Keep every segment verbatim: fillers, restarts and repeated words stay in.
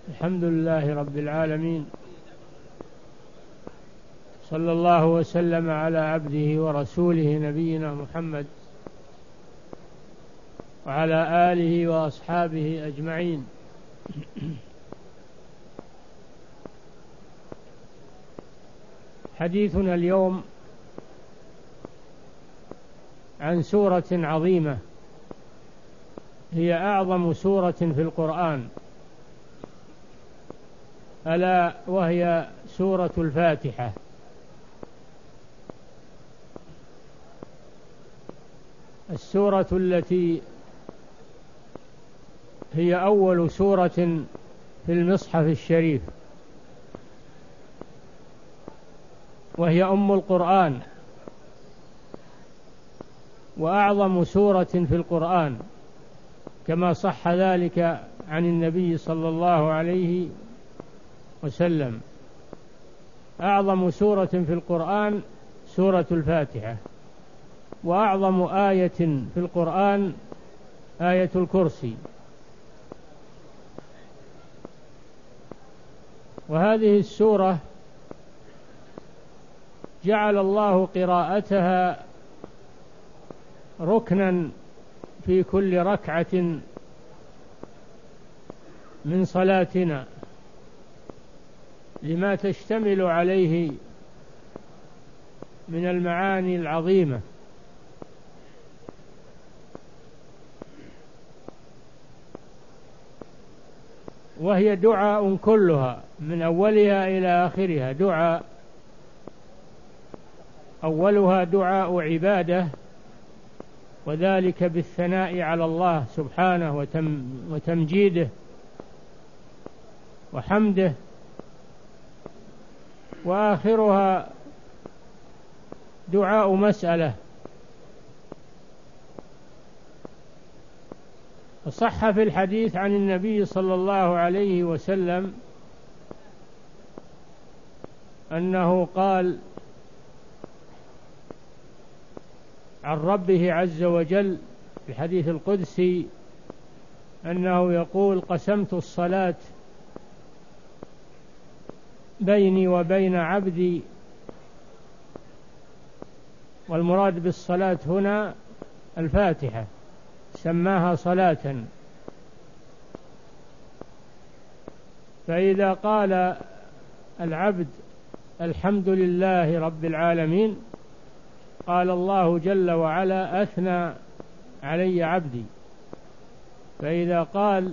الحمد لله رب العالمين، صلى الله وسلم على عبده ورسوله نبينا محمد وعلى آله وأصحابه أجمعين. حديثنا اليوم عن سورة عظيمة، هي أعظم سورة في القرآن، ألا وهي سورة الفاتحة. السورة التي هي أول سورة في المصحف الشريف، وهي أم القرآن وأعظم سورة في القرآن، كما صح ذلك عن النبي صلى الله عليه وسلم. أعظم سورة في القرآن سورة الفاتحة، وأعظم آية في القرآن آية الكرسي. وهذه السورة جعل الله قراءتها ركنا في كل ركعة من صلاتنا، لما تشتمل عليه من المعاني العظيمة. وهي دعاء كلها من أولها إلى آخرها دعاء، أولها دعاء عبادة، وذلك بالثناء على الله سبحانه وتم وتمجيده وحمده، وآخرها دعاء مسألة. وصح في الحديث عن النبي صلى الله عليه وسلم أنه قال عن ربه عز وجل في الحديث القدسي أنه يقول: قسمت الصلاة بيني وبين عبدي. والمراد بالصلاة هنا الفاتحة، سماها صلاة. فإذا قال العبد الحمد لله رب العالمين، قال الله جل وعلا: أثنى علي عبدي. فإذا قال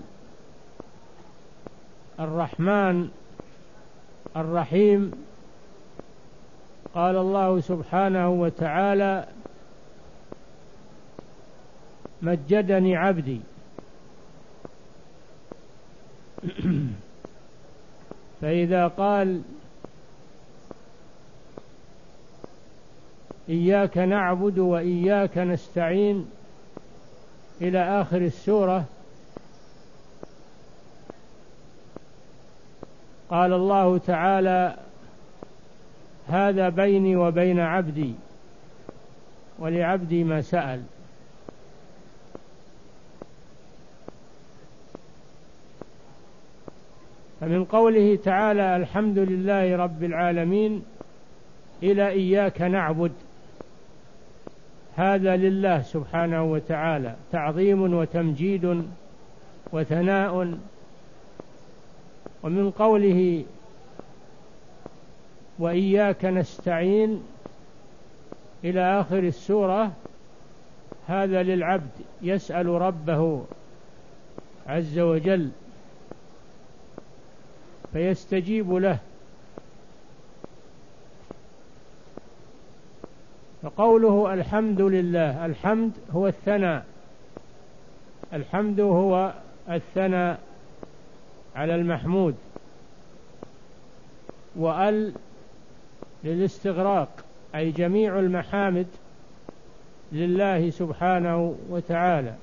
الرحمن الرحيم، قال الله سبحانه وتعالى: مجدني عبدي. فإذا قال إياك نعبد وإياك نستعين إلى آخر السورة، قال الله تعالى: هذا بيني وبين عبدي ولعبدي ما سأل. فمن قوله تعالى الحمد لله رب العالمين إلى إياك نعبد، هذا لله سبحانه وتعالى تعظيم وتمجيد وثناء. ومن قوله وإياك نستعين إلى آخر السورة، هذا للعبد يسأل ربه عز وجل فيستجيب له. فقوله الحمد لله، الحمد هو الثناء، الحمد هو الثناء على المحمود، وأل للاستغراق، أي جميع المحامد لله سبحانه وتعالى.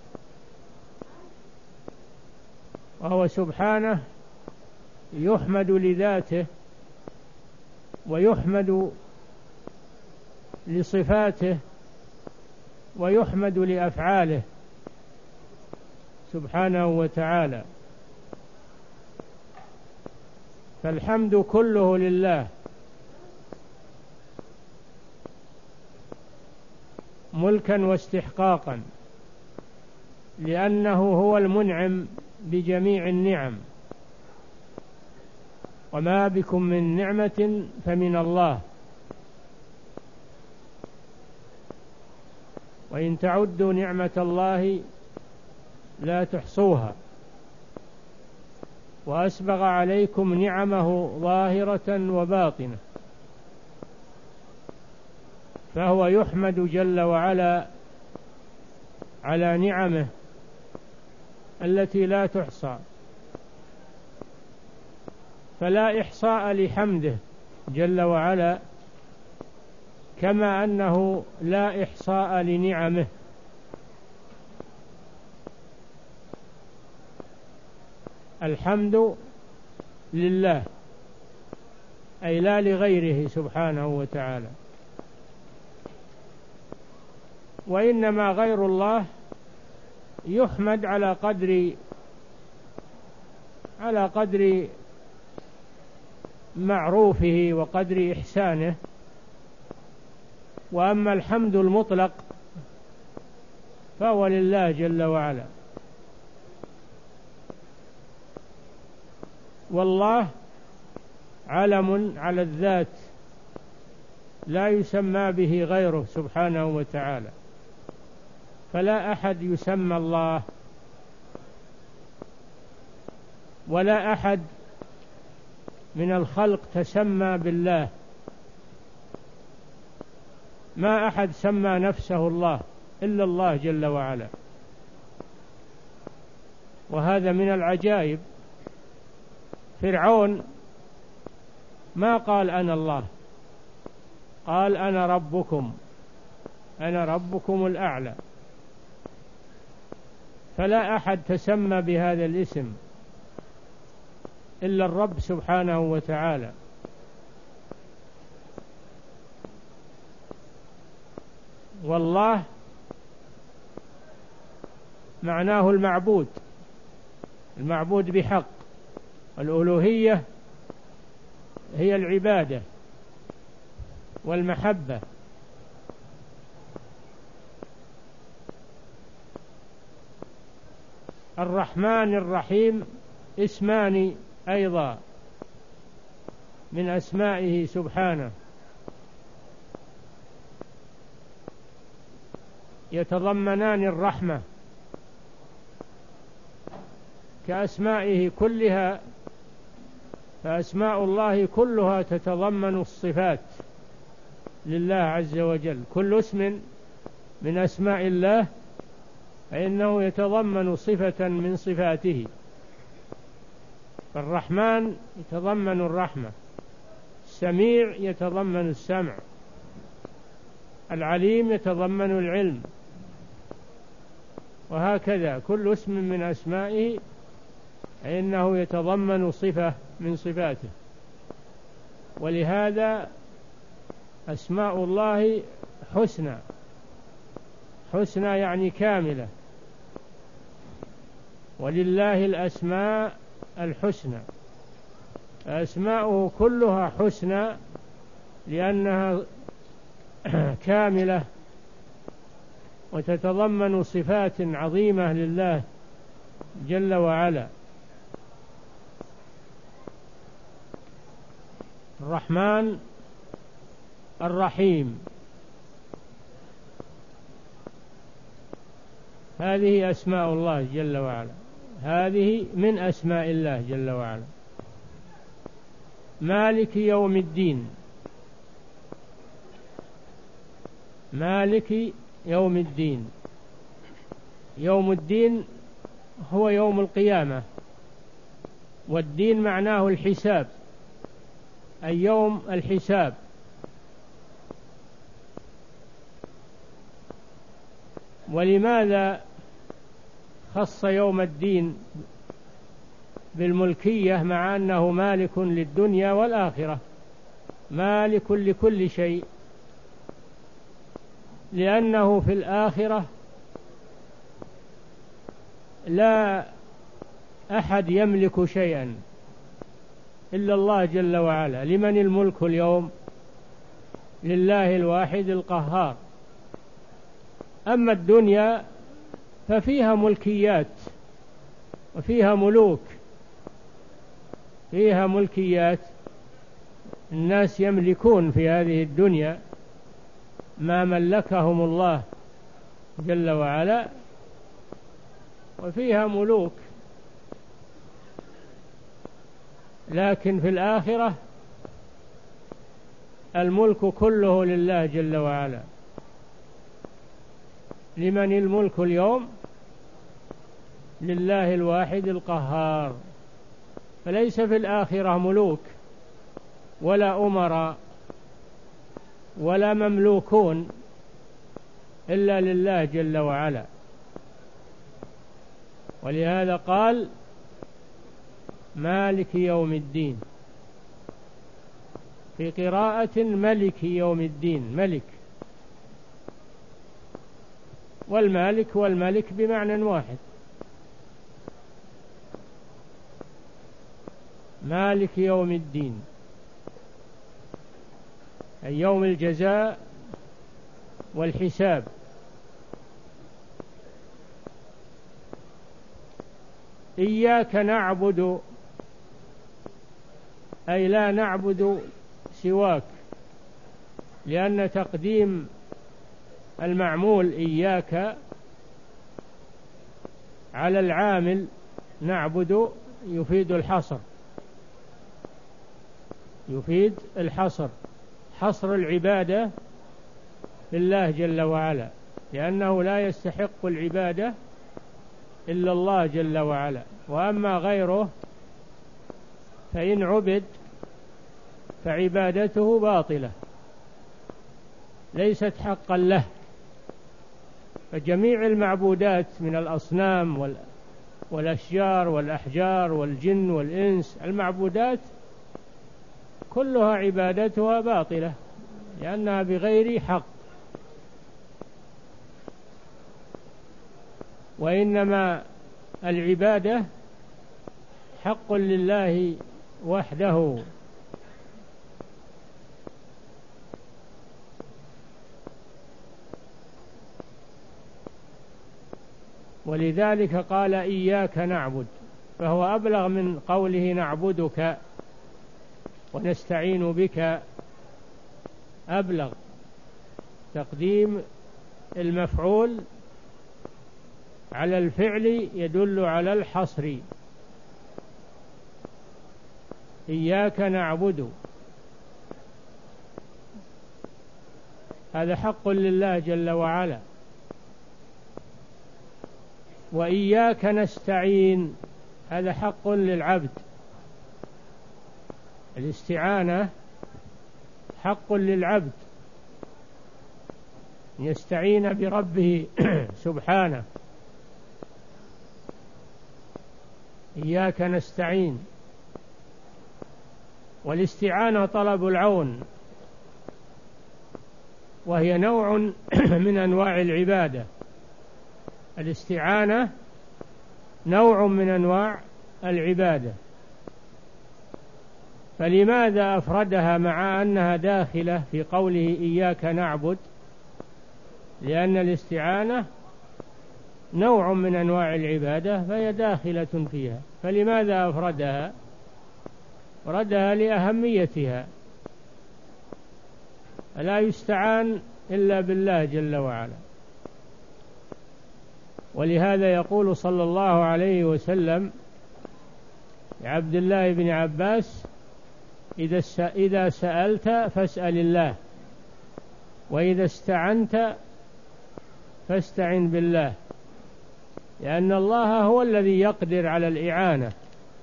وهو سبحانه يحمد لذاته ويحمد لصفاته ويحمد لأفعاله سبحانه وتعالى. فالحمد كله لله، ملكا واستحقاقا، لأنه هو المنعم بجميع النعم، وما بكم من نعمة فمن الله، وإن تعدوا نعمة الله لا تحصوها، وأسبغ عليكم نعمه ظاهرة وباطنة، فهو يحمد جل وعلا على نعمه التي لا تحصى، فلا إحصاء لحمده جل وعلا، كما أنه لا إحصاء لنعمه. الحمد لله، أي لا لغيره سبحانه وتعالى، وإنما غير الله يحمد على قدر على قدر معروفه وقدر إحسانه، وأما الحمد المطلق فهو لله جل وعلا. والله علم على الذات لا يسمى به غيره سبحانه وتعالى، فلا أحد يسمى الله، ولا أحد من الخلق تسمى بالله، ما أحد سمى نفسه الله إلا الله جل وعلا. وهذا من العجائب، فرعون ما قال أنا الله، قال أنا ربكم، أنا ربكم الأعلى، فلا أحد تسمى بهذا الاسم إلا الرب سبحانه وتعالى. والله معناه المعبود، المعبود بحق، الألوهية هي العبادة والمحبة. الرحمن الرحيم اسمان أيضا من أسمائه سبحانه، يتضمنان الرحمة كأسمائه كلها، فأسماء الله كلها تتضمن الصفات لله عز وجل، كل اسم من أسماء الله فإنه يتضمن صفة من صفاته. فالرحمن يتضمن الرحمة، السميع يتضمن السمع، العليم يتضمن العلم، وهكذا كل اسم من أسمائه فإنه يتضمن صفة من صفاته. ولهذا أسماء الله حسنى، حسنى يعني كاملة، ولله الأسماء الحسنى، أسماؤه كلها حسنى لأنها كاملة وتتضمن صفات عظيمة لله جل وعلا. الرحمن الرحيم، هذه أسماء الله جل وعلا، هذه من أسماء الله جل وعلا. مالك يوم الدين، مالك يوم الدين، يوم الدين هو يوم القيامة، والدين معناه الحساب، أي يوم الحساب. ولماذا خص يوم الدين بالملكية مع أنه مالك للدنيا والآخرة، مالك لكل شيء؟ لأنه في الآخرة لا أحد يملك شيئا، إلا الله جل وعلا. لمن الملك اليوم؟ لله الواحد القهار. أما الدنيا ففيها ملكيات وفيها ملوك، فيها ملكيات، الناس يملكون في هذه الدنيا ما ملكهم الله جل وعلا، وفيها ملوك. لكن في الآخرة الملك كله لله جل وعلا. لمن الملك اليوم؟ لله الواحد القهار. فليس في الآخرة ملوك ولا أمراء ولا مملوكون إلا لله جل وعلا. ولهذا قال مالك يوم الدين، في قراءة ملك يوم الدين، ملك، والمالك والملك بمعنى واحد. مالك يوم الدين أي يوم الجزاء والحساب. إياك نعبد أي لا نعبد سواك، لأن تقديم المعمول إياك على العامل نعبد يفيد الحصر، يفيد الحصر، حصر العبادة لله جل وعلا، لأنه لا يستحق العبادة إلا الله جل وعلا. وأما غيره فإن عبد فعبادته باطلة ليست حقا له. فجميع المعبودات من الأصنام والأشجار والأحجار والجن والإنس، المعبودات كلها عبادتها باطلة لأنها بغير حق. وإنما العبادة حق لله وحده. ولذلك قال إياك نعبد، فهو أبلغ من قوله نعبدك ونستعين بك، أبلغ. تقديم المفعول على الفعل يدل على الحصر. إياك نعبد هذا حق لله جل وعلا. وإياك نستعين هذا حق للعبد. الاستعانة حق للعبد يستعين بربه سبحانه. إياك نستعين، والاستعانة طلب العون، وهي نوع من أنواع العبادة. الاستعانة نوع من أنواع العبادة. فلماذا أفردها مع أنها داخلة في قوله إياك نعبد؟ لأن الاستعانة نوع من أنواع العبادة فهي داخلة فيها. فلماذا أفردها؟ أفردها لأهميتها، لا يستعان إلا بالله جل وعلا. ولهذا يقول صلى الله عليه وسلم لعبد الله بن عباس إذا سألت فاسأل الله، وإذا استعنت فاستعن بالله، لأن الله هو الذي يقدر على الإعانة،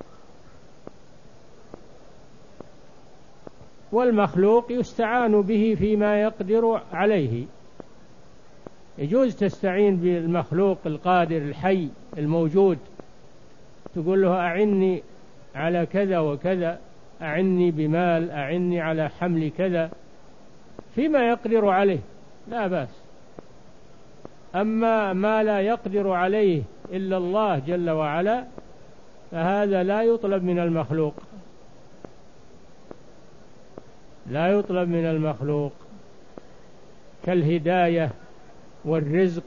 والمخلوق يستعان به فيما يقدر عليه. يجوز تستعين بالمخلوق القادر الحي الموجود، تقول له أعني على كذا وكذا، أعني بمال، أعني على حمل كذا، فيما يقدر عليه لا بأس. أما ما لا يقدر عليه إلا الله جل وعلا فهذا لا يطلب من المخلوق، لا يطلب من المخلوق، كالهداية والرزق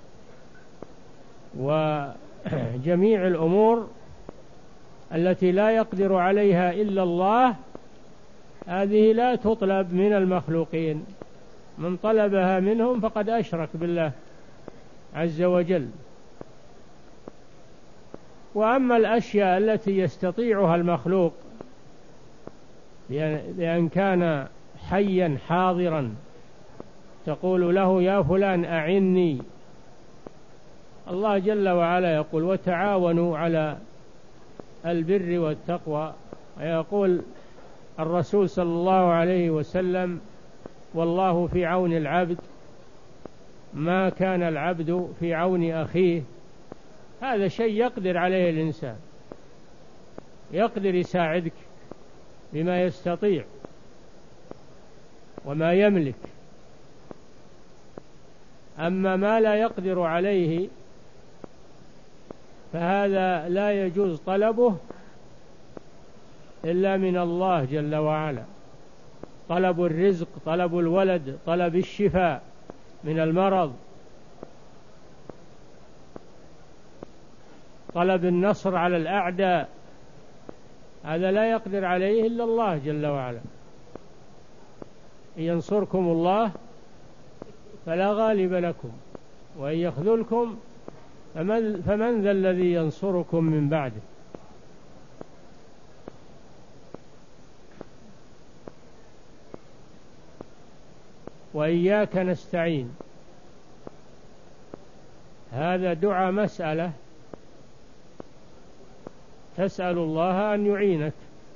وجميع الأمور التي لا يقدر عليها إلا الله، هذه لا تطلب من المخلوقين، من طلبها منهم فقد أشرك بالله عز وجل. وأما الأشياء التي يستطيعها المخلوق لأن كان حيا حاضرا، تقول له يا فلان أعني، الله جل وعلا يقول وتعاونوا على البر والتقوى، ويقول الرسول صلى الله عليه وسلم والله في عون العبد ما كان العبد في عون أخيه. هذا شيء يقدر عليه الإنسان، يقدر يساعدك بما يستطيع وما يملك. أما ما لا يقدر عليه فهذا لا يجوز طلبه إلا من الله جل وعلا، طلب الرزق، طلب الولد، طلب الشفاء من المرض، طلب النصر على الأعداء، هذا لا يقدر عليه إلا الله جل وعلا. إن ينصركم الله فلا غالب لكم وإن يخذلكم فمن, فمن ذا الذي ينصركم من بعده. وإياك نستعين، هذا دعاء مسألة تسأل الله أن يعينك.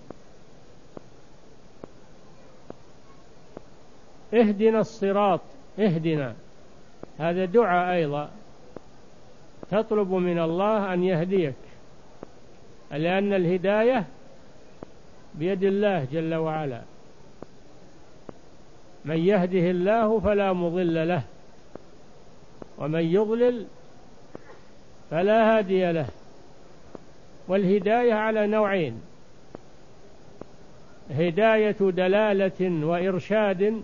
اهدنا الصراط، اهدنا، هذا دعاء أيضا تطلب من الله أن يهديك، لأن الهداية بيد الله جل وعلا، من يهده الله فلا مضل له ومن يضلل فلا هادي له. والهداية على نوعين: هداية دلالة وإرشاد،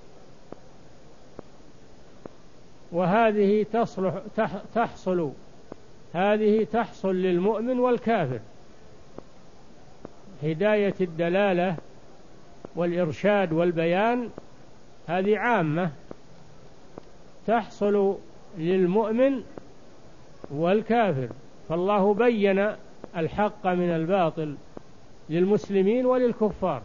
وهذه تصلح تحصل هذه تحصل للمؤمن والكافر. هداية الدلالة والإرشاد والبيان هذه عامة تحصل للمؤمن والكافر، فالله بين الحق من الباطل للمسلمين وللكفار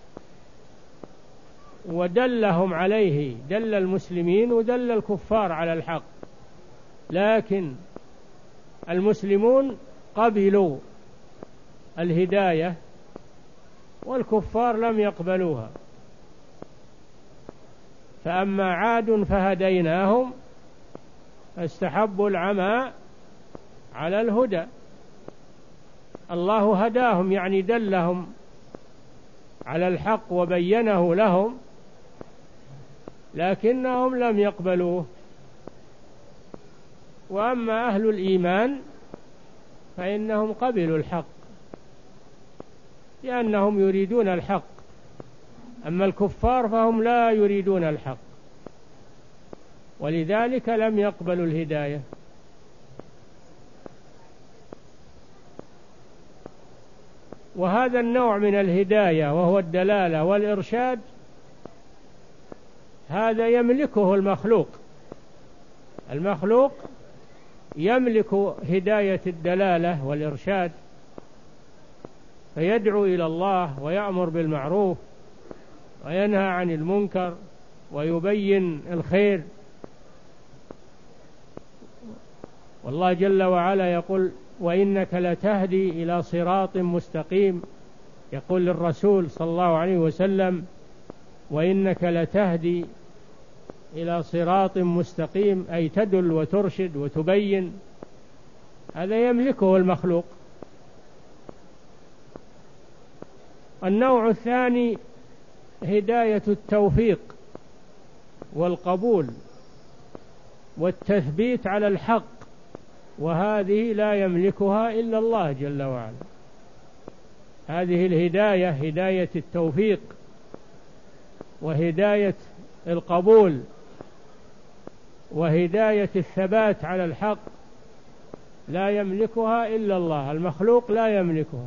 ودلهم عليه، دل المسلمين ودل الكفار على الحق، لكن المسلمون قبلوا الهداية والكفار لم يقبلوها. فأما عاد فهديناهم فاستحبوا العمى على الهدى، الله هداهم يعني دلهم على الحق وبينه لهم، لكنهم لم يقبلوه. وأما أهل الإيمان فإنهم قبلوا الحق لأنهم يريدون الحق، أما الكفار فهم لا يريدون الحق ولذلك لم يقبلوا الهداية. وهذا النوع من الهداية وهو الدلالة والإرشاد هذا يملكه المخلوق، المخلوق يملك هداية الدلالة والإرشاد، فيدعو إلى الله ويأمر بالمعروف وينهى عن المنكر ويبين الخير. والله جل وعلا يقول وإنك لتهدي إلى صراط مستقيم، يقول للرسول صلى الله عليه وسلم وإنك لتهدي إلى صراط مستقيم، أي تدل وترشد وتبين، هذا يملكه المخلوق. النوع الثاني هداية التوفيق والقبول والتثبيت على الحق، وهذه لا يملكها إلا الله جل وعلا. هذه الهداية هداية التوفيق وهداية القبول وهداية الثبات على الحق لا يملكها إلا الله، المخلوق لا يملكها.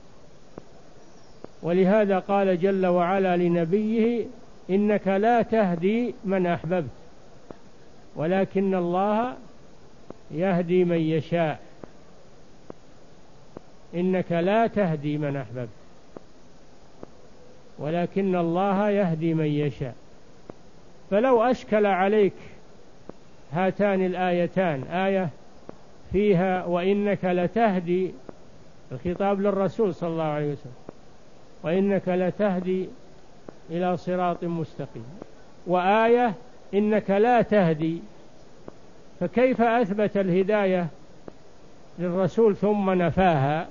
ولهذا قال جل وعلا لنبيه: إنك لا تهدي من أحببت ولكن الله يهدي من يشاء. إنك لا تهدي من أحببت ولكن الله يهدي من يشاء. فلو أشكل عليك هاتان الآيتان، آية فيها وإنك لتهدي، الخطاب للرسول صلى الله عليه وسلم، وإنك لتهدي إلى صراط مستقيم، وآية إنك لا تهدي، فكيف أثبت الهداية للرسول ثم نفاها؟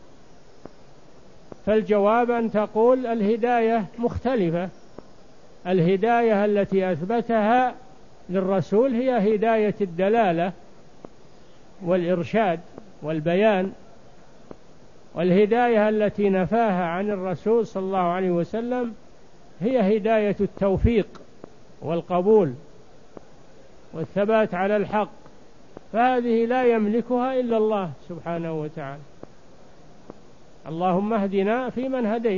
فالجواب أن تقول الهداية مختلفة. الهداية التي أثبتها للرسول هي هداية الدلالة والإرشاد والبيان، والهداية التي نفاها عن الرسول صلى الله عليه وسلم هي هداية التوفيق والقبول والثبات على الحق، فهذه لا يملكها إلا الله سبحانه وتعالى. اللهم اهدنا فيمن هديت،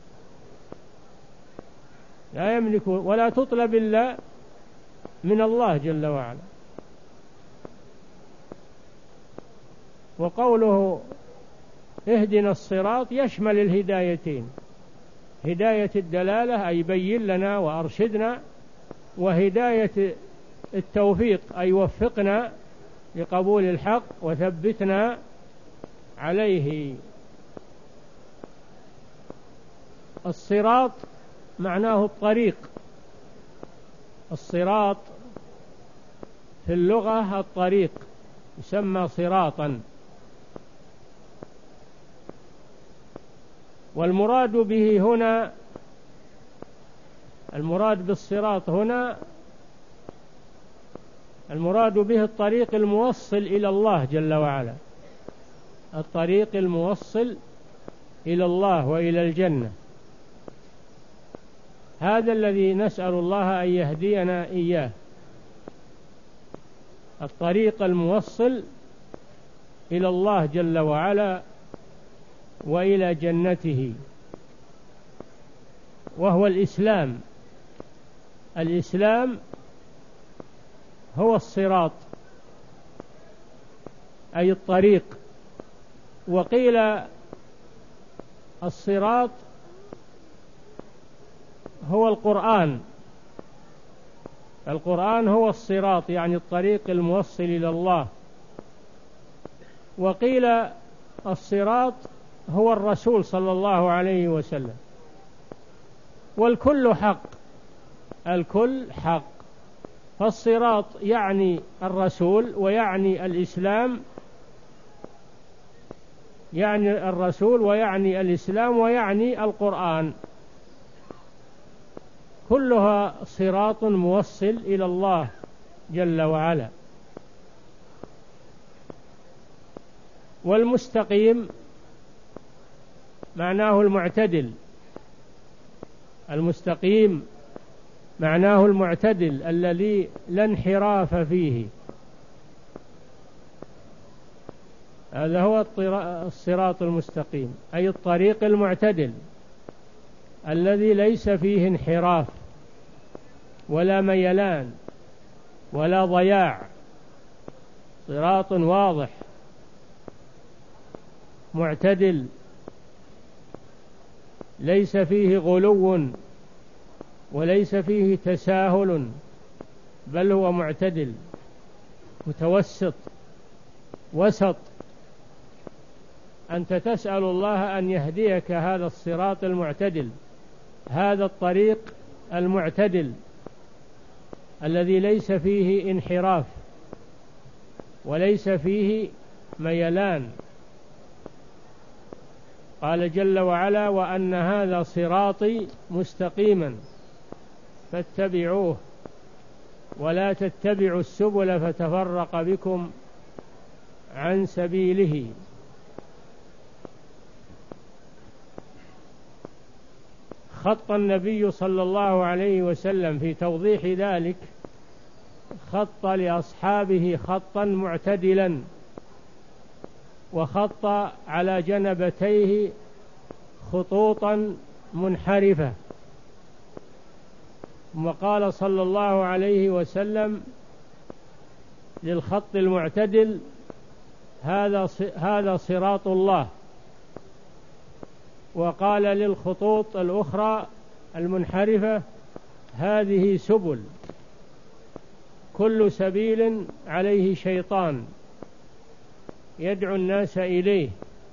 لا يملك ولا تطلب إلا من الله جل وعلا. وقوله اهدنا الصراط يشمل الهدايتين، هداية الدلالة أي بين لنا وأرشدنا، وهداية التوفيق أي وفقنا لقبول الحق وثبتنا عليه. الصراط معناه الطريق، الصراط في اللغة الطريق، يسمى صراطا. والمراد به هنا، المراد بالصراط هنا المراد به الطريق الموصل إلى الله جل وعلا، الطريق الموصل إلى الله وإلى الجنة. هذا الذي نسأل الله أن يهدينا إياه، الطريق الموصل إلى الله جل وعلا وإلى جنته، وهو الإسلام. الإسلام هو الصراط أي الطريق. وقيل الصراط هو القرآن، القرآن هو الصراط يعني الطريق الموصل إلى الله. وقيل الصراط هو الرسول صلى الله عليه وسلم. والكل حق، الكل حق. فالصراط يعني الرسول ويعني الإسلام، يعني الرسول ويعني الإسلام ويعني القرآن، كلها صراط موصل إلى الله جل وعلا. والمستقيم معناه المعتدل، المستقيم معناه المعتدل الذي لا انحراف فيه، هذا هو الصراط المستقيم أي الطريق المعتدل الذي ليس فيه انحراف ولا ميلان ولا ضياع، صراط واضح معتدل ليس فيه غلو وليس فيه تساهل، بل هو معتدل متوسط وسط. أنت تسأل الله أن يهديك هذا الصراط المعتدل، هذا الطريق المعتدل الذي ليس فيه انحراف وليس فيه ميلان. قال جل وعلا: وأن هذا صراطي مستقيما فاتبعوه ولا تتبعوا السبل فتفرق بكم عن سبيله. خط النبي صلى الله عليه وسلم في توضيح ذلك، خط لأصحابه خطا معتدلا، وخط على جنبتيه خطوطا منحرفة، وقال صلى الله عليه وسلم للخط المعتدل: هذا هذا صراط الله. وقال للخطوط الأخرى المنحرفة: هذه سبل، كل سبيل عليه شيطان يدعو الناس إليه.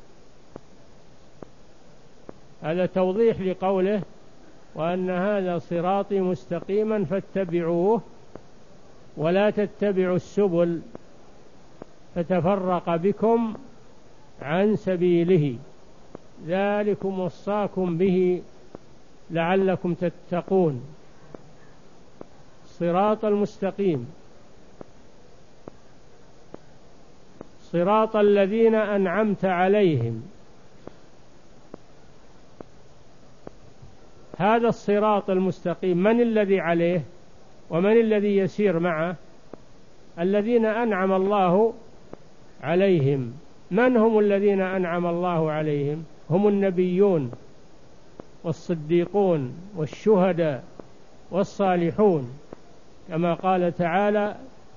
هذا توضيح لقوله: وأن هذا صراطي مستقيما فاتبعوه ولا تتبعوا السبل فتفرق بكم عن سبيله، ذلكم وصاكم به لعلكم تتقون. صراط المستقيم صراط الذين أنعمت عليهم. هذا الصراط المستقيم من الذي عليه ومن الذي يسير معه؟ الذين أنعم الله عليهم. من هم الذين أنعم الله عليهم؟ هم النبيون والصديقون والشهداء والصالحون، كما قال تعالى: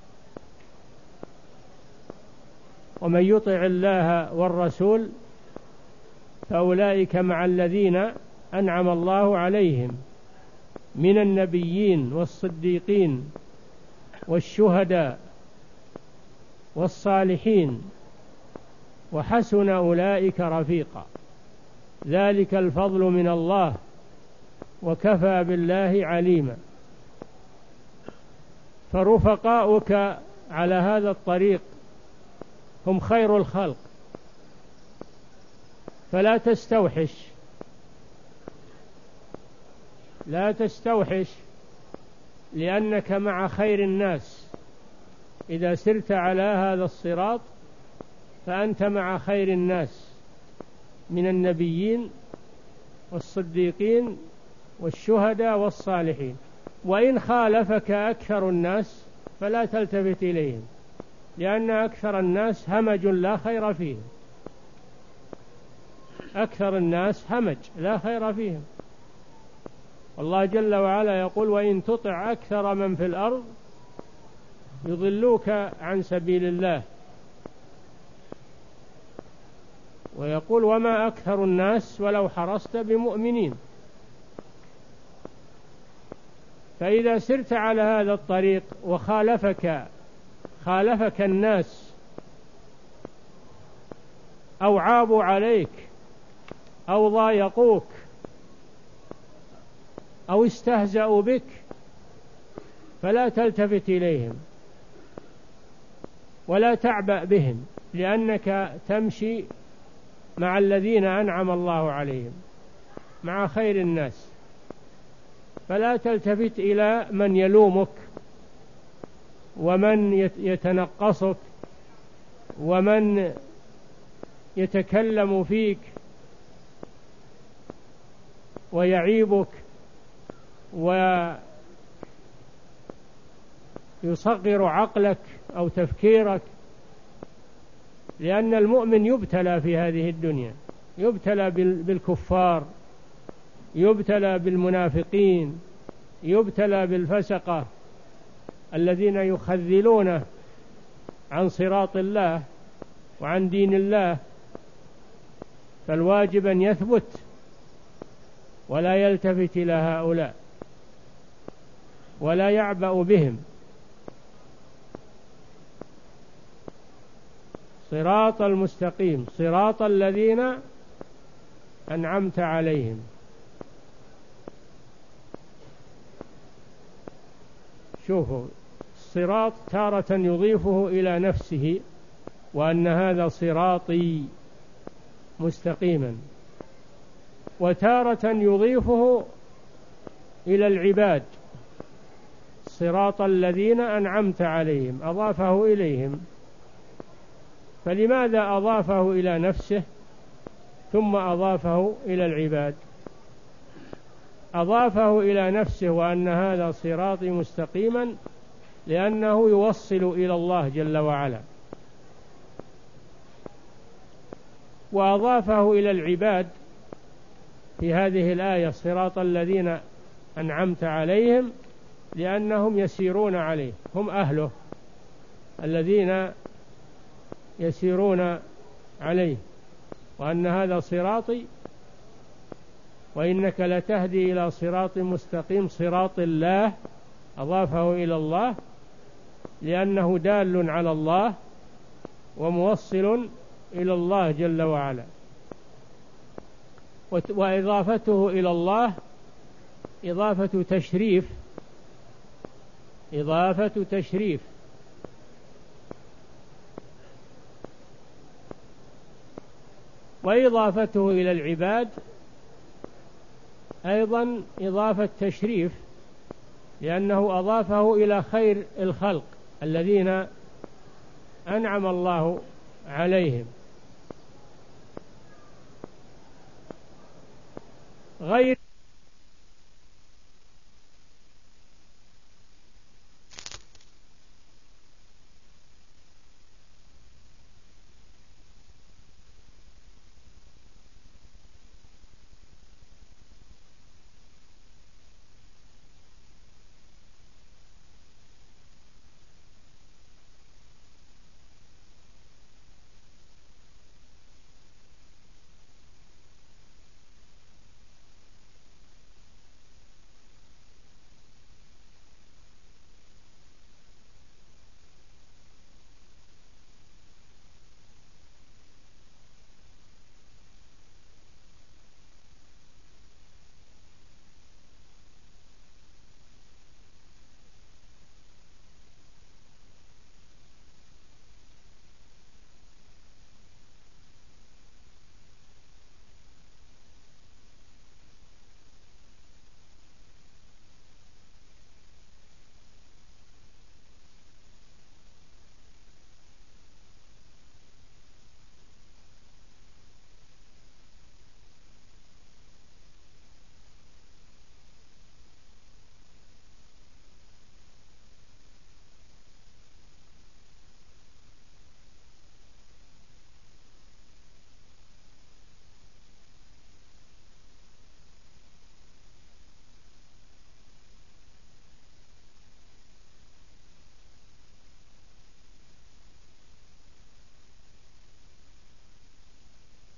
ومن يطع الله والرسول فأولئك مع الذين أنعم الله عليهم من النبيين والصديقين والشهداء والصالحين وحسن أولئك رفيقا، ذلك الفضل من الله وكفى بالله عليما. فرفقاؤك على هذا الطريق هم خير الخلق، فلا تستوحش لا تستوحش لأنك مع خير الناس. إذا سرت على هذا الصراط فأنت مع خير الناس من النبيين والصديقين والشهداء والصالحين. وإن خالفك أكثر الناس فلا تلتفت إليهم، لأن أكثر الناس همج لا خير فيهم. أكثر الناس همج لا خير فيهم. الله جل وعلا يقول: وإن تطع أكثر من في الأرض يضلوك عن سبيل الله. ويقول: وما أكثر الناس ولو حرصت بمؤمنين. فإذا سرت على هذا الطريق وخالفك خالفك الناس أو عابوا عليك أو ضايقوك أو استهزأوا بك فلا تلتفت إليهم ولا تعبأ بهم، لأنك تمشي مع الذين أنعم الله عليهم، مع خير الناس. فلا تلتفت إلى من يلومك ومن يتنقصك ومن يتكلم فيك ويعيبك ويصغر عقلك أو تفكيرك، لأن المؤمن يبتلى في هذه الدنيا، يبتلى بالكفار، يبتلى بالمنافقين، يبتلى بالفسقة الذين يخذلون عن صراط الله وعن دين الله. فالواجب أن يثبت ولا يلتفت إلى هؤلاء ولا يعبأ بهم. صراط المستقيم صراط الذين أنعمت عليهم. شوفوا، الصراط تارة يضيفه إلى نفسه وأن هذا صراطي مستقيما، وتارة يضيفه إلى العباد، صراط الذين أنعمت عليهم، أضافه إليهم. فلماذا أضافه إلى نفسه ثم أضافه إلى العباد؟ أضافه إلى نفسه وأن هذا صراطي مستقيما لأنه يوصل إلى الله جل وعلا، وأضافه إلى العباد في هذه الآية صراط الذين أنعمت عليهم لأنهم يسيرون عليه، هم أهله الذين يسيرون عليه، وأن هذا صراطي وإنك لتهدي إلى صراط مستقيم، صراط الله أضافه إلى الله لأنه دال على الله وموصل إلى الله جل وعلا. وإضافته إلى الله إضافة تشريف، إضافة تشريف، وإضافته إلى العباد أيضا إضافة تشريف لأنه أضافه إلى خير الخلق الذين أنعم الله عليهم، غير